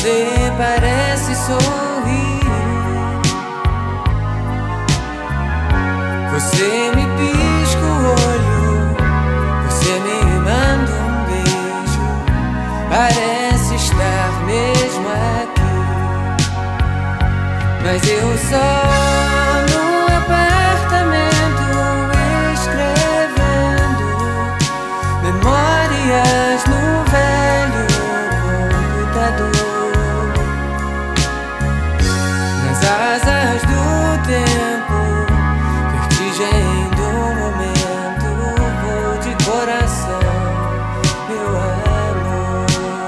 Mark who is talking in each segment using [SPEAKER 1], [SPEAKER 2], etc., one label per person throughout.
[SPEAKER 1] Você parece sorrir. Você me pisca o olho, você me manda um beijo. Parece estar mesmo aqui, mas eu só no apartamento escrevendo memórias no velho computador. Nas asas do tempo, vertigem do momento, vou de coração, meu amor.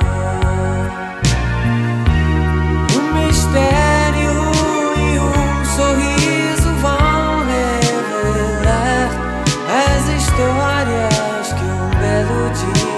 [SPEAKER 1] Um mistério e um sorriso vão revelar as histórias que um belo dia